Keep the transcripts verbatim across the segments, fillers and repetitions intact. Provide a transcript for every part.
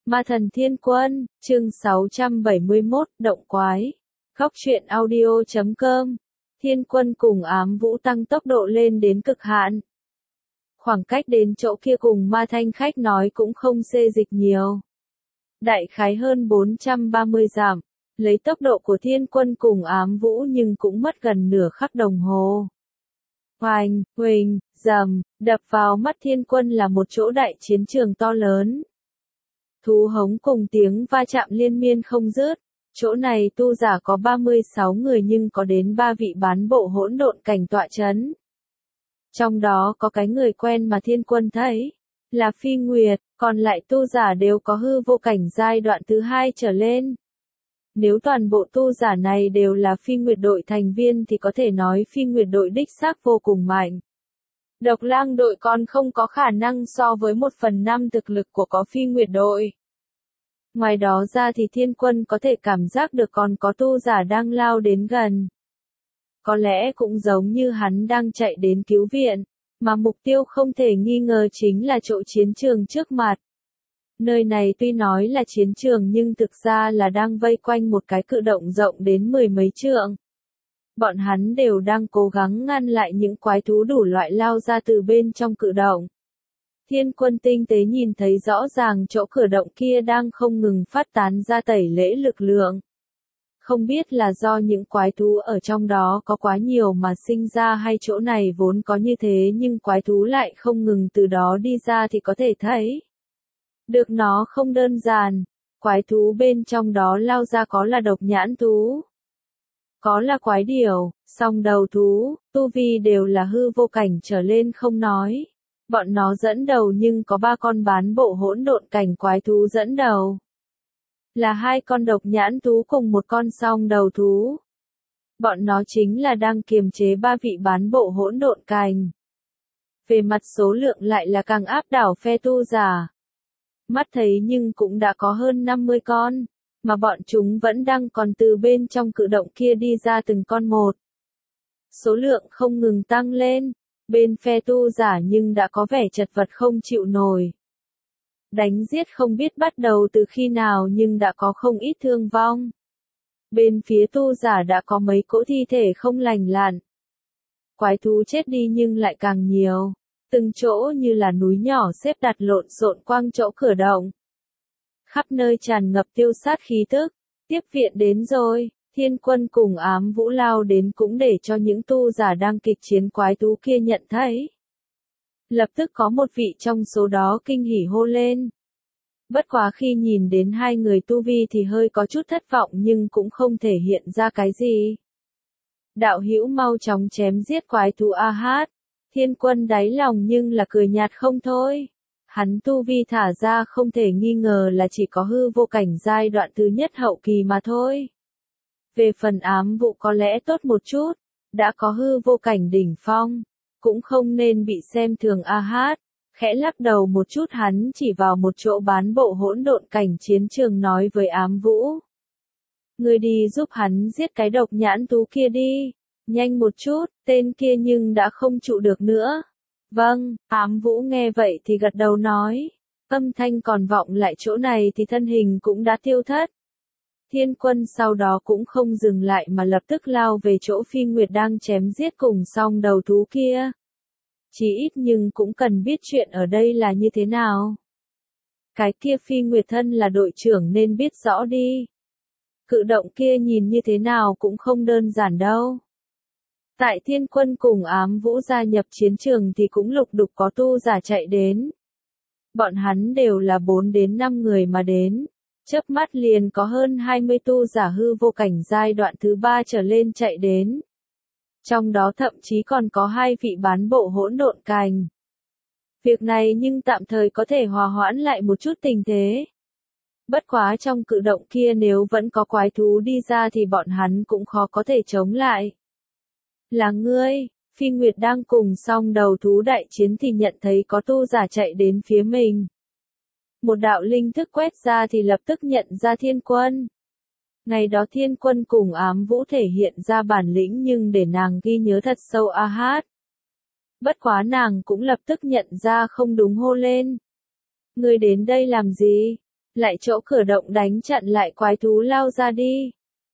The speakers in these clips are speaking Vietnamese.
Ma thần thiên quân, chương sáu trăm bảy mươi mốt, động quái. Góc truyện audio chấm com. Thiên quân cùng ám vũ tăng tốc độ lên đến cực hạn. Khoảng cách đến chỗ kia cùng ma thanh khách nói cũng không xê dịch nhiều. Đại khái hơn bốn trăm ba mươi dặm, lấy tốc độ của thiên quân cùng ám vũ nhưng cũng mất gần nửa khắc đồng hồ. Hoành, huỳnh, rầm, đập vào mắt thiên quân là một chỗ đại chiến trường to lớn. Thú hống cùng tiếng va chạm liên miên không dứt. Chỗ này tu giả có ba mươi sáu người nhưng có đến ba vị bán bộ hỗn độn cảnh tọa chấn. Trong đó có cái người quen mà thiên quân thấy, là Phi Nguyệt, còn lại tu giả đều có hư vô cảnh giai đoạn thứ hai trở lên. Nếu toàn bộ tu giả này đều là Phi Nguyệt đội thành viên thì có thể nói Phi Nguyệt đội đích xác vô cùng mạnh. Độc Lang đội còn không có khả năng so với một phần năm thực lực của có Phi Nguyệt đội. Ngoài đó ra thì thiên quân có thể cảm giác được còn có tu giả đang lao đến gần. Có lẽ cũng giống như hắn đang chạy đến cứu viện, mà mục tiêu không thể nghi ngờ chính là chỗ chiến trường trước mặt. Nơi này tuy nói là chiến trường nhưng thực ra là đang vây quanh một cái cự động rộng đến mười mấy trượng. Bọn hắn đều đang cố gắng ngăn lại những quái thú đủ loại lao ra từ bên trong cự động. Thiên quân tinh tế nhìn thấy rõ ràng chỗ cửa động kia đang không ngừng phát tán ra tẩy lễ lực lượng. Không biết là do những quái thú ở trong đó có quá nhiều mà sinh ra hay chỗ này vốn có như thế nhưng quái thú lại không ngừng từ đó đi ra thì có thể thấy. Được nó không đơn giản, quái thú bên trong đó lao ra có là độc nhãn thú, có là quái điểu, song đầu thú, tu vi đều là hư vô cảnh trở lên không nói. Bọn nó dẫn đầu nhưng có ba con bán bộ hỗn độn cảnh quái thú dẫn đầu. Là hai con độc nhãn thú cùng một con song đầu thú. Bọn nó chính là đang kiềm chế ba vị bán bộ hỗn độn cảnh. Về mặt số lượng lại là càng áp đảo phe tu giả. Mắt thấy nhưng cũng đã có hơn năm mươi con, mà bọn chúng vẫn đang còn từ bên trong cự động kia đi ra từng con một. Số lượng không ngừng tăng lên. Bên phe tu giả nhưng đã có vẻ chật vật không chịu nổi. Đánh giết không biết bắt đầu từ khi nào nhưng đã có không ít thương vong. Bên phía tu giả đã có mấy cỗ thi thể không lành lặn. Quái thú chết đi nhưng lại càng nhiều. Từng chỗ như là núi nhỏ xếp đặt lộn xộn quanh chỗ cửa động. Khắp nơi tràn ngập tiêu sát khí tức. Tiếp viện đến rồi. Thiên quân cùng ám vũ lao đến cũng để cho những tu giả đang kịch chiến quái thú kia nhận thấy. Lập tức có một vị trong số đó kinh hỉ hô lên. Bất quá khi nhìn đến hai người tu vi thì hơi có chút thất vọng nhưng cũng không thể hiện ra cái gì. Đạo hữu mau chóng chém giết quái thú a hát. Thiên quân đáy lòng nhưng là cười nhạt không thôi. Hắn tu vi thả ra không thể nghi ngờ là chỉ có hư vô cảnh giai đoạn thứ nhất hậu kỳ mà thôi. Về phần ám vụ có lẽ tốt một chút, đã có hư vô cảnh đỉnh phong, cũng không nên bị xem thường a hát, khẽ lắc đầu một chút hắn chỉ vào một chỗ bán bộ hỗn độn cảnh chiến trường nói với ám vũ. Người đi giúp hắn giết cái độc nhãn thú kia đi, nhanh một chút, tên kia nhưng đã không trụ được nữa. Vâng, ám vũ nghe vậy thì gật đầu nói, âm thanh còn vọng lại chỗ này thì thân hình cũng đã tiêu thất. Thiên quân sau đó cũng không dừng lại mà lập tức lao về chỗ Phi Nguyệt đang chém giết cùng song đầu thú kia. Chỉ ít nhưng cũng cần biết chuyện ở đây là như thế nào. Cái kia Phi Nguyệt thân là đội trưởng nên biết rõ đi. Cự động kia nhìn như thế nào cũng không đơn giản đâu. Tại thiên quân cùng ám vũ gia nhập chiến trường thì cũng lục đục có tu giả chạy đến. Bọn hắn đều là bốn đến năm người mà đến. Chớp mắt liền có hơn hai mươi tu giả hư vô cảnh giai đoạn thứ ba trở lên chạy đến. Trong đó thậm chí còn có hai vị bán bộ hỗn độn cảnh. Việc này nhưng tạm thời có thể hòa hoãn lại một chút tình thế. Bất quá trong cự động kia nếu vẫn có quái thú đi ra thì bọn hắn cũng khó có thể chống lại. Là ngươi, Phi Nguyệt đang cùng song đầu thú đại chiến thì nhận thấy có tu giả chạy đến phía mình. Một đạo linh thức quét ra thì lập tức nhận ra thiên quân. Ngày đó thiên quân cùng ám vũ thể hiện ra bản lĩnh nhưng để nàng ghi nhớ thật sâu a hát. Bất quá nàng cũng lập tức nhận ra không đúng hô lên. Ngươi đến đây làm gì? lại chỗ cửa động đánh chặn lại quái thú lao ra đi.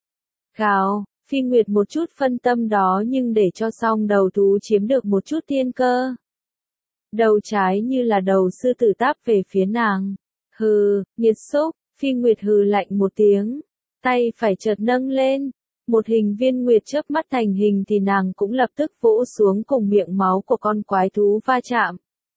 Gào, Phi Nguyệt một chút phân tâm đó nhưng để cho song đầu thú chiếm được một chút tiên cơ. Đầu trái như là đầu sư tử táp về phía nàng. Hừ, nghiệt xúc, Phi Nguyệt hừ lạnh một tiếng. Tay phải chợt nâng lên. Một hình viên nguyệt chớp mắt thành hình thì nàng cũng lập tức vỗ xuống cùng miệng máu của con quái thú va chạm.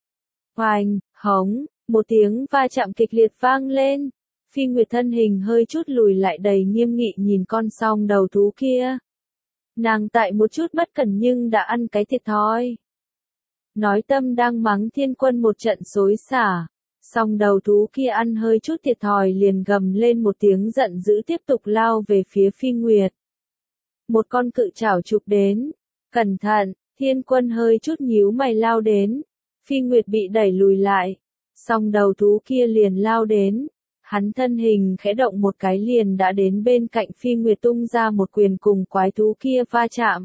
Oanh, hống, một tiếng va chạm kịch liệt vang lên. Phi Nguyệt thân hình hơi chút lùi lại đầy nghiêm nghị nhìn con song đầu thú kia. Nàng tại một chút bất cẩn nhưng đã ăn cái thiệt thòi. Nói tâm đang mắng Thiên Quân một trận xối xả. Song đầu thú kia ăn hơi chút thiệt thòi liền gầm lên một tiếng giận dữ tiếp tục lao về phía Phi Nguyệt. Một con cự chảo chụp đến. Cẩn thận, Thiên Quân hơi chút nhíu mày lao đến. Phi Nguyệt bị đẩy lùi lại. Song đầu thú kia liền lao đến. Hắn thân hình khẽ động một cái liền đã đến bên cạnh Phi Nguyệt tung ra một quyền cùng quái thú kia va chạm.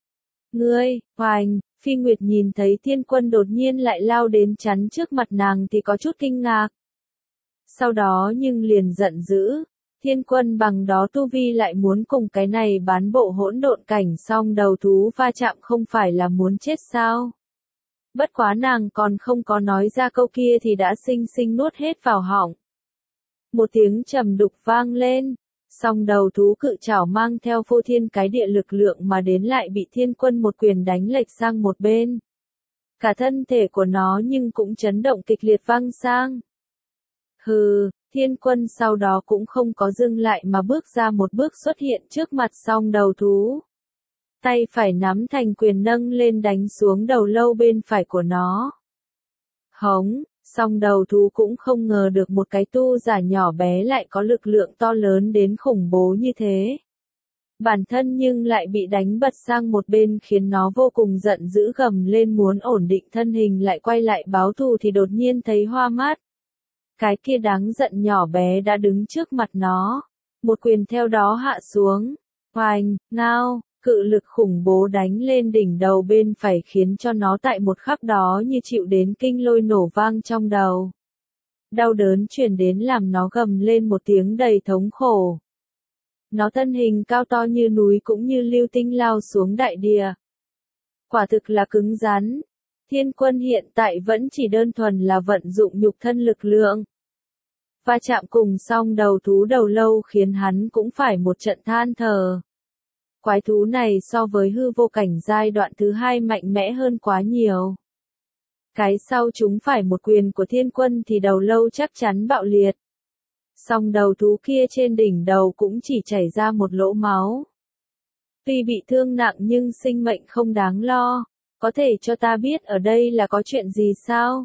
Ngươi, hoành, Phi Nguyệt nhìn thấy Thiên Quân đột nhiên lại lao đến chắn trước mặt nàng thì có chút kinh ngạc. Sau đó nhưng liền giận dữ. Thiên Quân bằng đó tu vi lại muốn cùng cái này bán bộ hỗn độn cảnh song đầu thú va chạm không phải là muốn chết sao? Bất quá nàng còn không có nói ra câu kia thì đã xinh xinh nuốt hết vào họng. Một tiếng trầm đục vang lên, song đầu thú cự chảo mang theo phô thiên cái địa lực lượng mà đến lại bị Thiên Quân một quyền đánh lệch sang một bên. Cả thân thể của nó nhưng cũng chấn động kịch liệt văng sang. Hừ, Thiên Quân sau đó cũng không có dừng lại mà bước ra một bước xuất hiện trước mặt song đầu thú. Tay phải nắm thành quyền nâng lên đánh xuống đầu lâu bên phải của nó. Hống, song đầu thú cũng không ngờ được một cái tu giả nhỏ bé lại có lực lượng to lớn đến khủng bố như thế. Bản thân nhưng lại bị đánh bật sang một bên khiến nó vô cùng giận dữ gầm lên muốn ổn định thân hình lại quay lại báo thù thì đột nhiên thấy hoa mắt. Cái kia đáng giận nhỏ bé đã đứng trước mặt nó. Một quyền theo đó hạ xuống. Hoành, ngao. Cự lực khủng bố đánh lên đỉnh đầu bên phải khiến cho nó tại một khắc đó như chịu đến kinh lôi nổ vang trong đầu. Đau đớn truyền đến làm nó gầm lên một tiếng đầy thống khổ. Nó thân hình cao to như núi cũng như lưu tinh lao xuống đại địa. Quả thực là cứng rắn. Thiên Quân hiện tại vẫn chỉ đơn thuần là vận dụng nhục thân lực lượng. Va chạm cùng song đầu thú đầu lâu khiến hắn cũng phải một trận than thở. Quái thú này so với hư vô cảnh giai đoạn thứ hai mạnh mẽ hơn quá nhiều. Cái sau chúng phải một quyền của Thiên Quân thì đầu lâu chắc chắn bạo liệt. Song đầu thú kia trên đỉnh đầu cũng chỉ chảy ra một lỗ máu. Tuy bị thương nặng nhưng sinh mệnh không đáng lo. Có thể cho ta biết ở đây là có chuyện gì sao?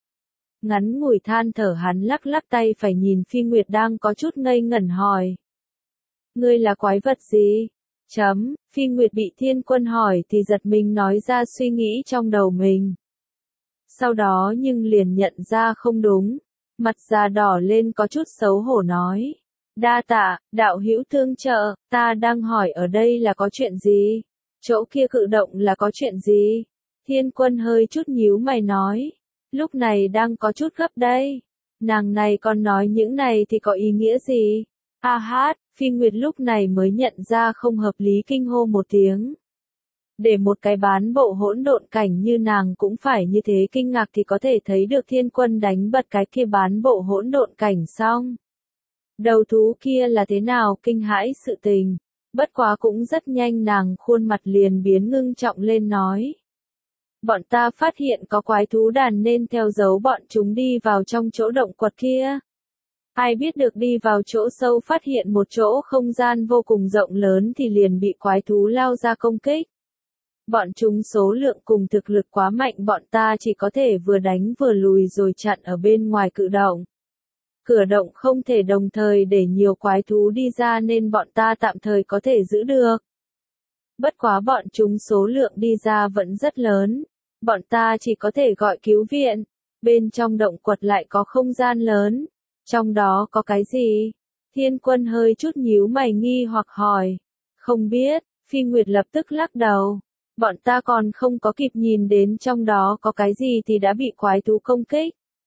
Ngắn ngủi than thở hắn lắc lắc tay phải nhìn Phi Nguyệt đang có chút ngây ngẩn hỏi. Ngươi là quái vật gì? Chấm, Phi Nguyệt bị Thiên Quân hỏi thì giật mình nói ra suy nghĩ trong đầu mình. Sau đó nhưng liền nhận ra không đúng, mặt già đỏ lên có chút xấu hổ nói. Đa tạ, đạo hữu thương trợ, ta đang hỏi ở đây là có chuyện gì? Chỗ kia cự động là có chuyện gì? Thiên Quân hơi chút nhíu mày nói. Lúc này đang có chút gấp đây. Nàng này còn nói những này thì có ý nghĩa gì? A hát, Phi Nguyệt lúc này mới nhận ra không hợp lý kinh hô một tiếng. Để một cái bán bộ hỗn độn cảnh như nàng cũng phải như thế kinh ngạc thì có thể thấy được Thiên Quân đánh bật cái kia bán bộ hỗn độn cảnh xong. Đầu thú kia là thế nào kinh hãi sự tình. Bất quá cũng rất nhanh nàng khuôn mặt liền biến ngưng trọng lên nói. Bọn ta phát hiện có quái thú đàn nên theo dấu bọn chúng đi vào trong chỗ động quật kia. Ai biết được đi vào chỗ sâu phát hiện một chỗ không gian vô cùng rộng lớn thì liền bị quái thú lao ra công kích. Bọn chúng số lượng cùng thực lực quá mạnh bọn ta chỉ có thể vừa đánh vừa lùi rồi chặn ở bên ngoài cự động. Cửa động không thể đồng thời để nhiều quái thú đi ra nên bọn ta tạm thời có thể giữ được. Bất quá bọn chúng số lượng đi ra vẫn rất lớn. Bọn ta chỉ có thể gọi cứu viện. Bên trong động quật lại có không gian lớn. Trong đó có cái gì? Thiên Quân hơi chút nhíu mày nghi hoặc hỏi. Không biết, Phi Nguyệt lập tức lắc đầu. Bọn ta còn không có kịp nhìn đến trong đó có cái gì thì đã bị quái thú công kích.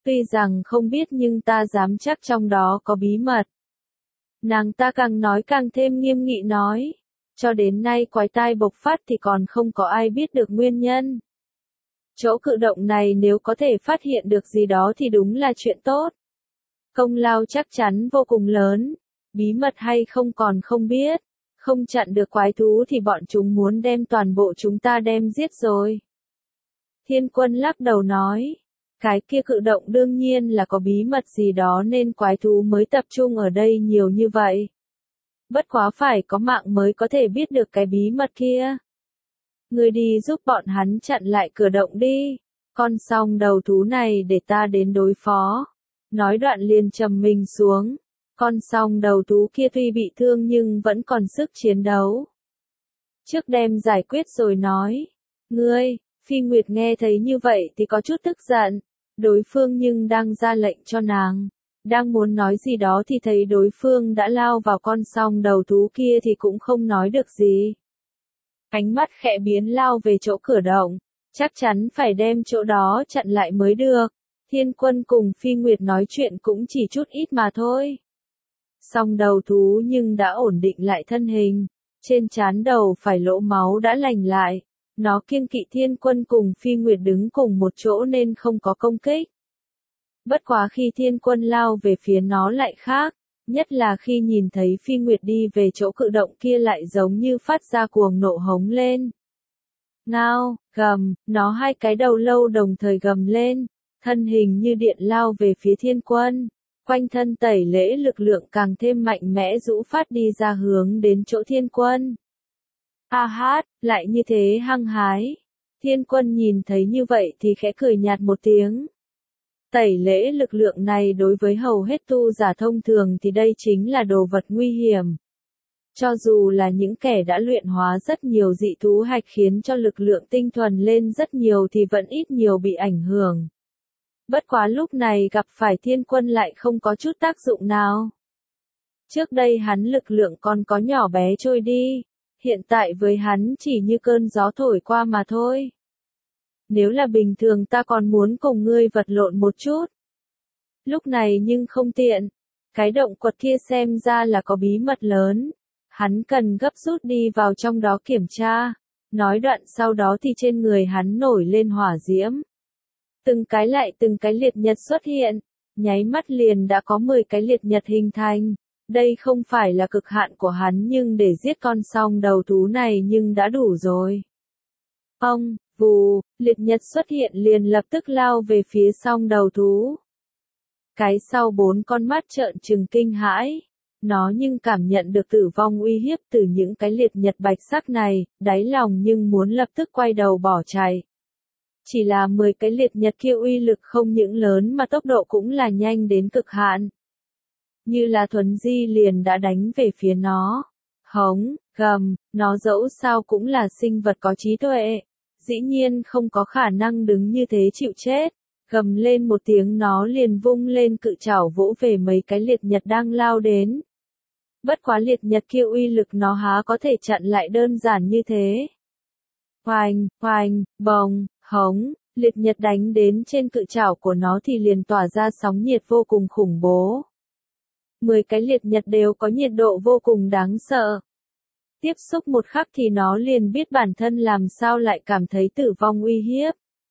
Tuy rằng không biết nhưng ta dám chắc trong đó có bí mật. Nàng ta càng nói càng thêm nghiêm nghị nói. Cho đến nay quái tai bộc phát thì còn không có ai biết được nguyên nhân. Chỗ cự động này nếu có thể phát hiện được gì đó thì đúng là chuyện tốt. Công lao chắc chắn vô cùng lớn. Bí mật hay không còn không biết. Không chặn được quái thú thì bọn chúng muốn đem toàn bộ chúng ta đem giết rồi. Thiên Quân lắc đầu nói. Cái kia cự động đương nhiên là có bí mật gì đó nên quái thú mới tập trung ở đây nhiều như vậy. Bất quá phải có mạng mới có thể biết được cái bí mật kia. Người đi giúp bọn hắn chặn lại cửa động đi. Con song đầu thú này để ta đến đối phó. Nói đoạn liền trầm mình xuống. Con song đầu thú kia tuy bị thương nhưng vẫn còn sức chiến đấu. Trước đem giải quyết rồi nói. Ngươi, Phi Nguyệt nghe thấy như vậy thì có chút tức giận. Đối phương nhưng đang ra lệnh cho nàng. Đang muốn nói gì đó thì thấy đối phương đã lao vào con song đầu thú kia thì cũng không nói được gì. Ánh mắt khẽ biến lao về chỗ cửa động. Chắc chắn phải đem chỗ đó chặn lại mới được. Thiên Quân cùng Phi Nguyệt nói chuyện cũng chỉ chút ít mà thôi. Song đầu thú nhưng đã ổn định lại thân hình. Trên trán đầu phải lỗ máu đã lành lại. Nó kiêng kỵ Thiên Quân cùng Phi Nguyệt đứng cùng một chỗ nên không có công kích. Bất quá khi Thiên Quân lao về phía nó lại khác, nhất là khi nhìn thấy Phi Nguyệt đi về chỗ cự động kia lại giống như phát ra cuồng nộ hống lên. Ngao, gầm, nó hai cái đầu lâu đồng thời gầm lên, thân hình như điện lao về phía Thiên Quân, quanh thân tẩy lễ lực lượng càng thêm mạnh mẽ rũ phát đi ra hướng đến chỗ Thiên Quân. A hát, lại như thế hăng hái. Thiên Quân nhìn thấy như vậy thì khẽ cười nhạt một tiếng. Tẩy lễ lực lượng này đối với hầu hết tu giả thông thường thì đây chính là đồ vật nguy hiểm. Cho dù là những kẻ đã luyện hóa rất nhiều dị thú hạch khiến cho lực lượng tinh thuần lên rất nhiều thì vẫn ít nhiều bị ảnh hưởng. Bất quá lúc này gặp phải Thiên Quân lại không có chút tác dụng nào. Trước đây hắn lực lượng còn có nhỏ bé trôi đi, hiện tại với hắn chỉ như cơn gió thổi qua mà thôi. Nếu là bình thường ta còn muốn cùng ngươi vật lộn một chút. Lúc này nhưng không tiện. Cái động quật kia xem ra là có bí mật lớn. Hắn cần gấp rút đi vào trong đó kiểm tra. Nói đoạn sau đó thì trên người hắn nổi lên hỏa diễm. Từng cái lại từng cái liệt nhật xuất hiện. Nháy mắt liền đã có mười cái liệt nhật hình thành. Đây không phải là cực hạn của hắn nhưng để giết con song đầu thú này nhưng đã đủ rồi. Ông, vù, liệt nhật xuất hiện liền lập tức lao về phía song đầu thú. Cái sau bốn con mắt trợn trừng kinh hãi. Nó nhưng cảm nhận được tử vong uy hiếp từ những cái liệt nhật bạch sắc này, đáy lòng nhưng muốn lập tức quay đầu bỏ chạy. Chỉ là mười cái liệt nhật kia uy lực không những lớn mà tốc độ cũng là nhanh đến cực hạn. Như là thuấn di liền đã đánh về phía nó. Hống, gầm, nó dẫu sao cũng là sinh vật có trí tuệ. Dĩ nhiên không có khả năng đứng như thế chịu chết. Gầm lên một tiếng nó liền vung lên cự trảo vỗ về mấy cái liệt nhật đang lao đến. Bất quá liệt nhật kia uy lực nó há có thể chặn lại đơn giản như thế. Hoành, hoành, bồng, hống, liệt nhật đánh đến trên cự trảo của nó thì liền tỏa ra sóng nhiệt vô cùng khủng bố. Mười cái liệt nhật đều có nhiệt độ vô cùng đáng sợ. Tiếp xúc một khắc thì nó liền biết bản thân làm sao lại cảm thấy tử vong uy hiếp.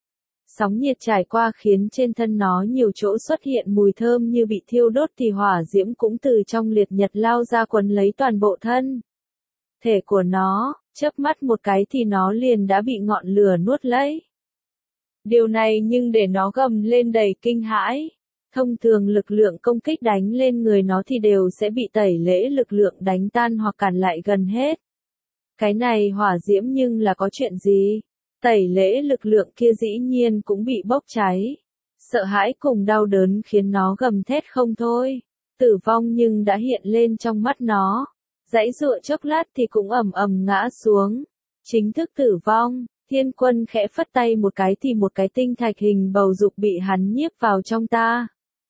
Sóng nhiệt trải qua khiến trên thân nó nhiều chỗ xuất hiện mùi thơm như bị thiêu đốt thì hỏa diễm cũng từ trong liệt nhật lao ra quấn lấy toàn bộ thân. Thể của nó, chớp mắt một cái thì nó liền đã bị ngọn lửa nuốt lấy. Điều này nhưng để nó gầm lên đầy kinh hãi. Thông thường lực lượng công kích đánh lên người nó thì đều sẽ bị tẩy lễ lực lượng đánh tan hoặc cản lại gần hết. Cái này hỏa diễm nhưng là có chuyện gì? Tẩy lễ lực lượng kia dĩ nhiên cũng bị bốc cháy. Sợ hãi cùng đau đớn khiến nó gầm thét không thôi. Tử vong nhưng đã hiện lên trong mắt nó. Giãy giụa chốc lát thì cũng ầm ầm ngã xuống. Chính thức tử vong. Thiên Quân khẽ phất tay một cái thì một cái tinh thạch hình bầu dục bị hắn nhiếp vào trong ta.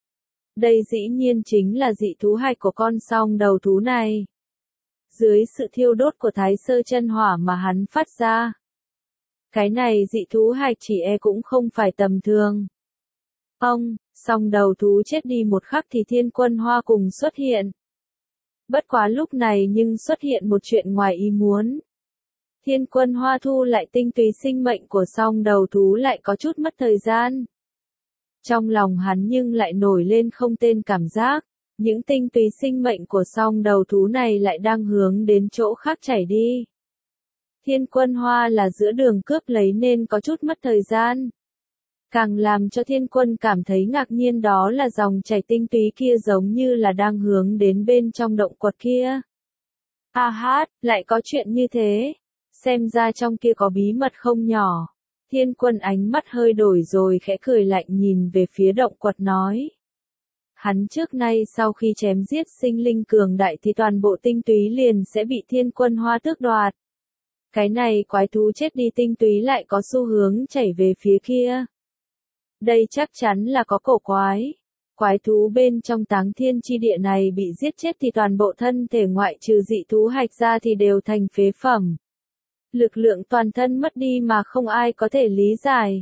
Đây dĩ nhiên chính là dị thú hạch của con song đầu thú này. Dưới sự thiêu đốt của thái sơ chân hỏa mà hắn phát ra. Cái này dị thú hạch chỉ e cũng không phải tầm thường. Ông, song đầu thú chết đi một khắc thì Thiên Quân Hoa cùng xuất hiện. Bất quá lúc này nhưng xuất hiện một chuyện ngoài ý muốn. Thiên Quân Hoa thu lại tinh túy sinh mệnh của song đầu thú lại có chút mất thời gian. Trong lòng hắn nhưng lại nổi lên không tên cảm giác, những tinh túy sinh mệnh của song đầu thú này lại đang hướng đến chỗ khác chảy đi. Thiên Quân Hoa là giữa đường cướp lấy nên có chút mất thời gian. Càng làm cho Thiên Quân cảm thấy ngạc nhiên đó là dòng chảy tinh túy kia giống như là đang hướng đến bên trong động quật kia. A hát, lại có chuyện như thế. Xem ra trong kia có bí mật không nhỏ. Thiên Quân ánh mắt hơi đổi rồi khẽ cười lạnh nhìn về phía động quật nói. Hắn trước nay sau khi chém giết sinh linh cường đại thì toàn bộ tinh túy liền sẽ bị Thiên Quân Hoa tước đoạt. Cái này quái thú chết đi tinh túy lại có xu hướng chảy về phía kia. Đây chắc chắn là có cổ quái. Quái thú bên trong Táng Thiên chi địa này bị giết chết thì toàn bộ thân thể ngoại trừ dị thú hạch ra thì đều thành phế phẩm. Lực lượng toàn thân mất đi mà không ai có thể lý giải.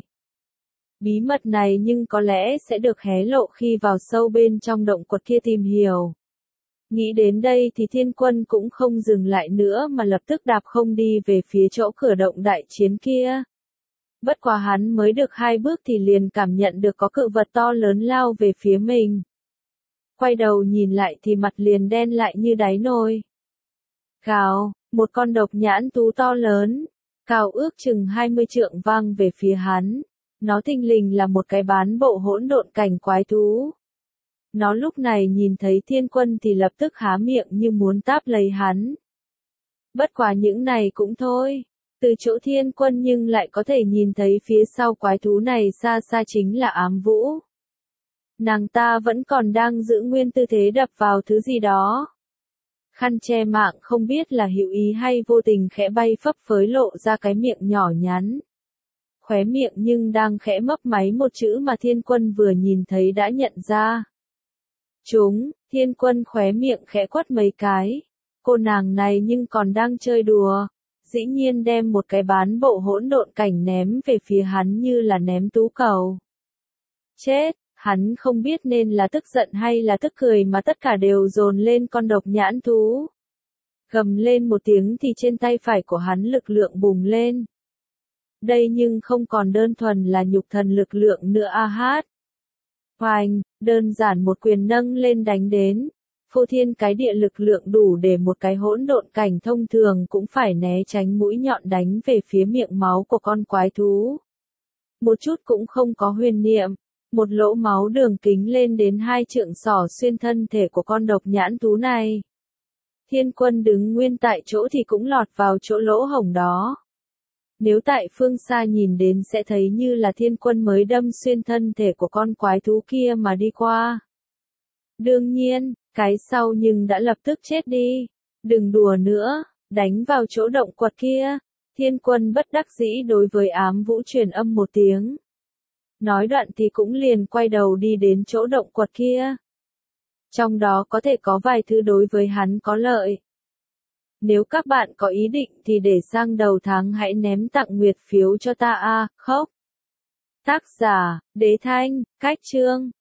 Bí mật này nhưng có lẽ sẽ được hé lộ khi vào sâu bên trong động quật kia tìm hiểu. Nghĩ đến đây thì Thiên Quân cũng không dừng lại nữa mà lập tức đạp không đi về phía chỗ cửa động đại chiến kia. Bất quá hắn mới được hai bước thì liền cảm nhận được có cự vật to lớn lao về phía mình. Quay đầu nhìn lại thì mặt liền đen lại như đáy nồi. Gào, một con độc nhãn thú to lớn, cao ước chừng hai mươi trượng vang về phía hắn. Nó thình lình là một cái bán bộ hỗn độn cảnh quái thú. Nó lúc này nhìn thấy Thiên Quân thì lập tức há miệng như muốn táp lấy hắn. Bất quá những này cũng thôi. Từ chỗ Thiên Quân nhưng lại có thể nhìn thấy phía sau quái thú này xa xa chính là Ám Vũ. Nàng ta vẫn còn đang giữ nguyên tư thế đập vào thứ gì đó. Khăn che mạng không biết là hữu ý hay vô tình khẽ bay phấp phới lộ ra cái miệng nhỏ nhắn. Khóe miệng nhưng đang khẽ mấp máy một chữ mà Thiên Quân vừa nhìn thấy đã nhận ra. Chúng, Thiên Quân khóe miệng khẽ quất mấy cái. Cô nàng này nhưng còn đang chơi đùa. Dĩ nhiên đem một cái bán bộ hỗn độn cảnh ném về phía hắn như là ném tú cầu. Chết, hắn không biết nên là tức giận hay là tức cười mà tất cả đều dồn lên con độc nhãn thú. Gầm lên một tiếng thì trên tay phải của hắn lực lượng bùng lên. Đây nhưng không còn đơn thuần là nhục thần lực lượng nữa a hát. Hoành, đơn giản một quyền nâng lên đánh đến. Phô thiên cái địa lực lượng đủ để một cái hỗn độn cảnh thông thường cũng phải né tránh mũi nhọn đánh về phía miệng máu của con quái thú. Một chút cũng không có huyền niệm, một lỗ máu đường kính lên đến hai trượng xỏ xuyên thân thể của con độc nhãn thú này. Thiên Quân đứng nguyên tại chỗ thì cũng lọt vào chỗ lỗ hổng đó. Nếu tại phương xa nhìn đến sẽ thấy như là Thiên Quân mới đâm xuyên thân thể của con quái thú kia mà đi qua. Đương nhiên, cái sau nhưng đã lập tức chết đi. Đừng đùa nữa, đánh vào chỗ động quật kia. Thiên Quân bất đắc dĩ đối với Ám Vũ truyền âm một tiếng. Nói đoạn thì cũng liền quay đầu đi đến chỗ động quật kia. Trong đó có thể có vài thứ đối với hắn có lợi. Nếu các bạn có ý định thì để sang đầu tháng hãy ném tặng nguyệt phiếu cho ta a, khóc. Tác giả, Đế Thanh, Cách Chương.